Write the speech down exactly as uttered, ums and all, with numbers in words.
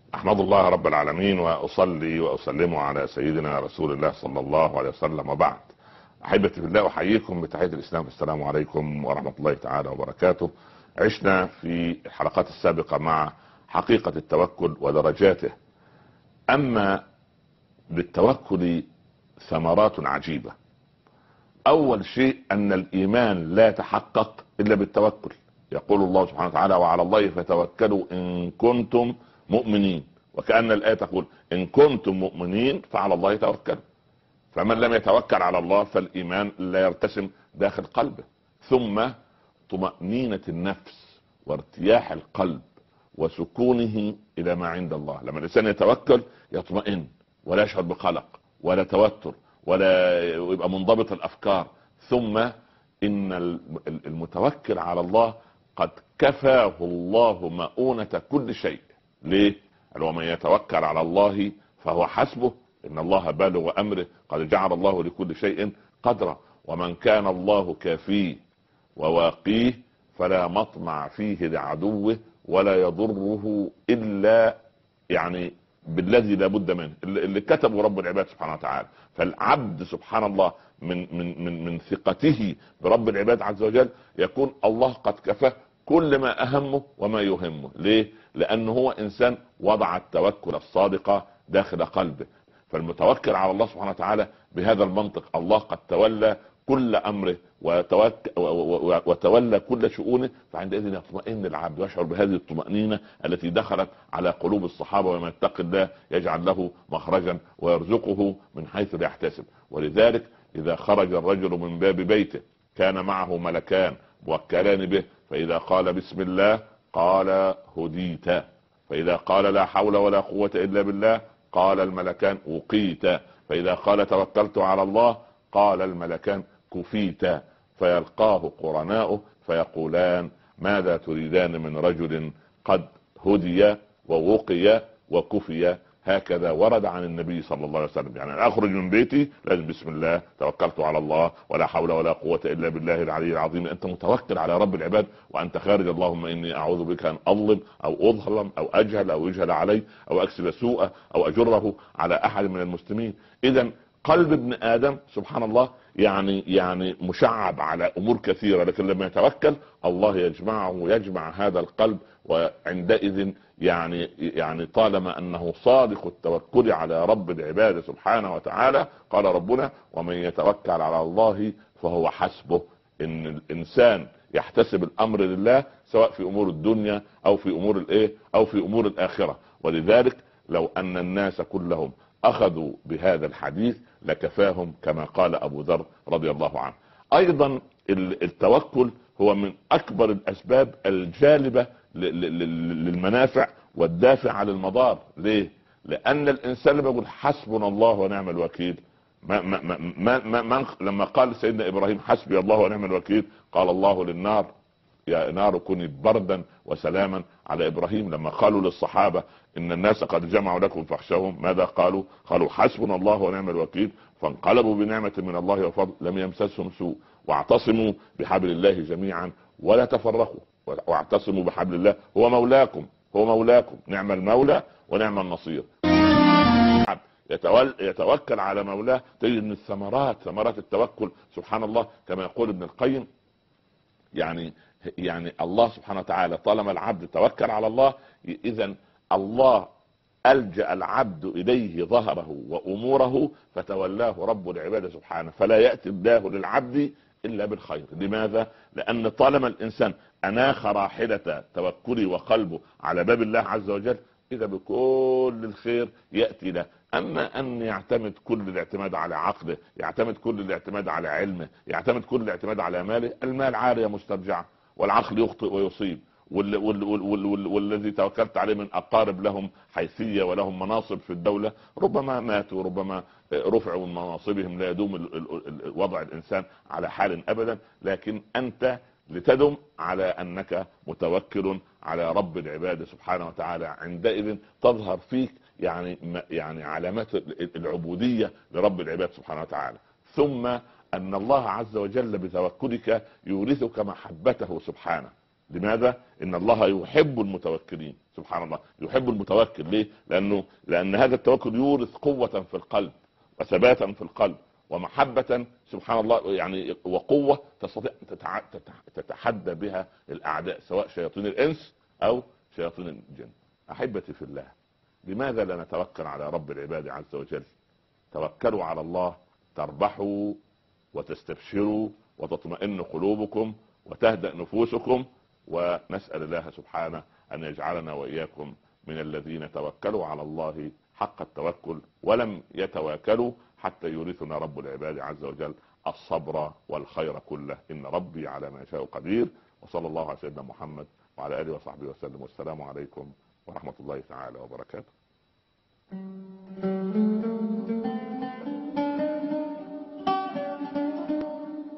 أحمد الله رب العالمين وأصلي وأسلم على سيدنا رسول الله صلى الله عليه وسلم، وبعد. أحبتي في الله، أحييكم بتحية الإسلام، السلام عليكم ورحمة الله تعالى وبركاته. عشنا في الحلقات السابقة مع حقيقة التوكل ودرجاته. أما للتوكل ثمرات عجيبة. أول شيء أن الإيمان لا يتحقق إلا بالتوكل. يقول الله سبحانه وتعالى: وعلى الله فتوكلوا إن كنتم مؤمنين. وكأن الآية تقول: إن كنتم مؤمنين فعلى الله توكلوا. فمن لم يتوكل على الله فالإيمان لا يرتسم داخل قلبه. ثم طمأنينة النفس وارتياح القلب وسكونه إلى ما عند الله. لما الإنسان يتوكل يطمئن ولا يشعر بقلق ولا توتر ولا يبقى منضبط الأفكار. ثم إن المتوكل على الله قد كفاه الله مؤونة كل شيء. ليه؟ ومن يتوكل على الله فهو حسبه إن الله بالغ أمره قد جعل الله لكل شيء قدرا. ومن كان الله كافيه وواقيه فلا مطمع فيه لعدوه ولا يضره إلا يعني بالذي لا بد منه، اللي كتبه رب العباد سبحانه وتعالى. فالعبد سبحان الله من من من من ثقته برب العباد عز وجل يكون الله قد كفاه كل ما أهمه وما يهمه. ليه؟ لأنه هو إنسان وضع التوكل الصادق داخل قلبه. فالمتوكل على الله سبحانه وتعالى بهذا المنطق: الله قد تولى كل أمره وتولى كل شؤونه. فعندئذ يطمئن العبد ويشعر بهذه الطمأنينة التي دخلت على قلوب الصحابة: ومن يتق الله يجعل له مخرجا ويرزقه من حيث لا يحتسب. ولذلك إذا خرج الرجل من باب بيته كان معه ملكان موكلان به، فإذا قال بسم الله قال هديت، فإذا قال لا حول ولا قوة إلا بالله قال الملكان وقيت، فإذا قال توكلت على الله قال الملكان كفيت. فيلقاه قرناؤه فيقولان: ماذا تريدان من رجل قد هدي ووقي وكفي؟ هكذا ورد عن النبي صلى الله عليه وسلم. يعني اخرج من بيتي لازم بسم الله، توكلت على الله، ولا حول ولا قوة الا بالله العلي العظيم. انت متوكل على رب العباد وانت خارج: اللهم اني اعوذ بك ان اظلم او اظلم او اجهل او يجهل علي او اكسب سوءه او اجره على احد من المسلمين. اذا قلب ابن ادم سبحان الله يعني يعني مشعب على امور كثيره، لكن لما يتوكل الله يجمعه ويجمع هذا القلب. وعندئذ يعني يعني طالما انه صادق التوكل على رب العباد سبحانه وتعالى، قال ربنا: ومن يتوكل على الله فهو حسبه. ان الانسان يحتسب الامر لله سواء في امور الدنيا او في امور الايه او في امور الاخره. ولذلك لو ان الناس كلهم اخذوا بهذا الحديث لكفاهم، كما قال ابو ذر رضي الله عنه. ايضا التوكل هو من اكبر الاسباب الجالبة للمنافع والدافع عن المضار. ليه؟ لان الانسان لما يقول حسبنا الله ونعم الوكيل، ما ما ما ما ما لما قال سيدنا ابراهيم حسبي الله ونعم الوكيل، قال الله للنار: يا نار كوني بردا وسلاما على ابراهيم. لما قالوا للصحابة ان الناس قد جمعوا لكم فاخشوهم، ماذا قالوا؟ قالوا حسبنا الله ونعم الوكيل. فانقلبوا بنعمة من الله وفضل لم يمسسهم سوء واعتصموا بحبل الله جميعا ولا تفرقوا، واعتصموا بحبل الله هو مولاكم هو مولاكم نعم المولى ونعم النصير. يتوكل على مولاه تجد من الثمرات ثمرات التوكل سبحان الله. كما يقول ابن القيم: يعني يعني الله سبحانه وتعالى طالما العبد توكل على الله، اذا الله ألجأ العبد إليه ظهره وأموره فتولاه رب العباد سبحانه، فلا يأتي الله للعبد إلا بالخير. لماذا؟ لأن طالما الإنسان أناخ راحلة توكله وقلبه على باب الله عز وجل، إذا بكل الخير يأتي له. أما أن يعتمد كل الاعتماد على عقله، يعتمد كل الاعتماد على علمه، يعتمد كل الاعتماد على ماله، المال عارية مسترجعة والعقل يخطئ ويصيب. وال وال وال وال والذي توكلت عليه من أقارب لهم حيثية ولهم مناصب في الدولة ربما ماتوا، ربما رفعوا من مناصبهم. لا يدوم وضع الإنسان على حال أبدا، لكن أنت لتدم على أنك متوكل على رب العباد سبحانه وتعالى. عندئذ تظهر فيك يعني يعني علامات العبودية لرب العباد سبحانه وتعالى. ثم أن الله عز وجل بتوكلك يورثك محبته سبحانه. لماذا؟ ان الله يحب المتوكلين. سبحان الله، يحب المتوكل. ليه؟ لانه لان هذا التوكل يورث قوة في القلب وثباتا في القلب ومحبة، سبحان الله، يعني وقوة تستطيع تتحدى بها الاعداء، سواء شياطين الانس او شياطين الجن. احبتي في الله، لماذا لا نتوكل على رب العباد عز وجل؟ توكلوا على الله تربحوا وتستبشروا وتطمئن قلوبكم وتهدأ نفوسكم. ونسأل الله سبحانه أن يجعلنا وإياكم من الذين توكلوا على الله حق التوكل ولم يتواكلوا، حتى يورثنا رب العباد عز وجل الصبر والخير كله. إن ربي على ما يشاء قدير. وصلى الله على سيدنا محمد وعلى آله وصحبه وسلم، والسلام عليكم ورحمة الله تعالى وبركاته.